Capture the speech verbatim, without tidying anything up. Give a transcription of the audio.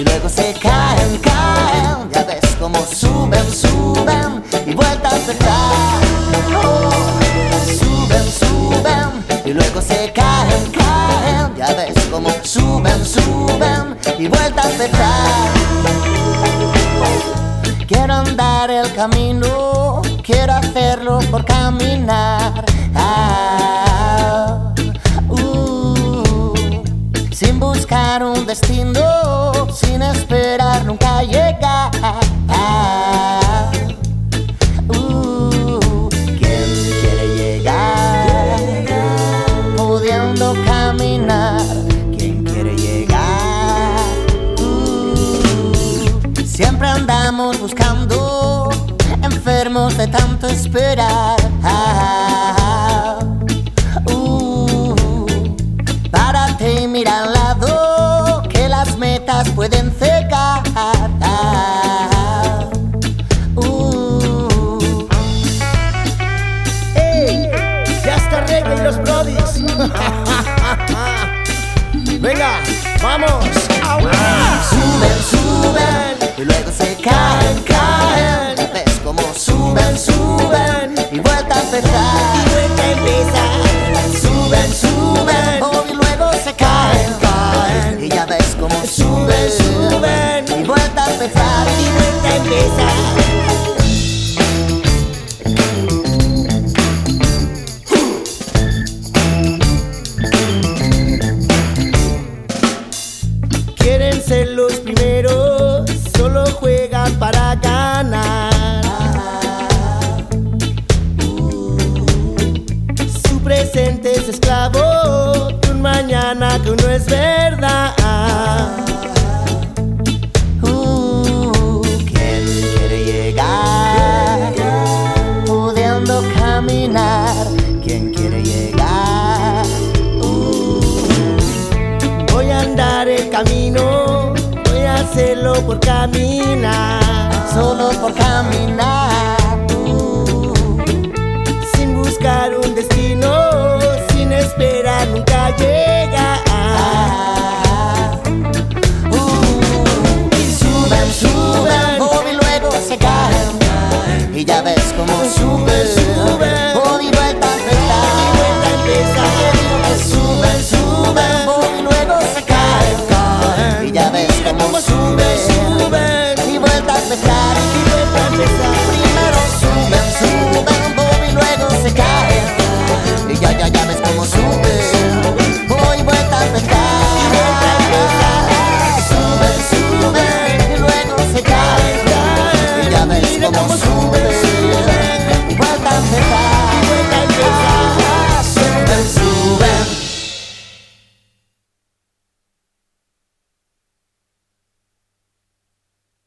y luego se caen, caen. Ya ves cómo suben, suben y vuelta a empezar. Oh, suben, suben y luego se caen, caen. Ya ves cómo suben, suben y vuelta a empezar. Quiero andar el camino, quiero hacerlo por caminar. Ah, uh, sin buscar un destino, sin esperar nunca llegar. Ah, uh, ¿quién quiere llegar pudiendo caminar? ¿Quién quiere llegar? Uh, siempre andamos buscando, enfermos de tanto esperar. Ah, uh, párate y mira al lado, que las metas pueden cegar. Ah, uh. ¡Ey! Ya está Reggae y los Brodies. Venga, vamos. Suben, suben y luego se caen, caen. Ya ves cómo suben, suben y vuelta a empezar. Y vuelta a empezar. Suben, suben oh, y luego se caen, caen. Y ya ves cómo suben, suben y vuelta a empezar. Y vuelta a empezar. Quieren ser los primeros, solo juegan para ganar. Su presente es esclavo de un mañana que aún no es verdad. Uh, ¿quién quiere llegar pudiendo caminar? ¿Quién quiere llegar? Uh, Voy a andar el camino, voy a hacerlo por caminar. solo por caminar. Uh, Sin buscar un destino, sin esperar nunca llegar. ah, uh, y suben, suben, oh, y luego se caen. Y ya ves cómo suben, suben, oh, y vuelta a empezar. Y vuelta a empezar. Suben, suben, oh, y luego se caen. Y ya ves cómo suben.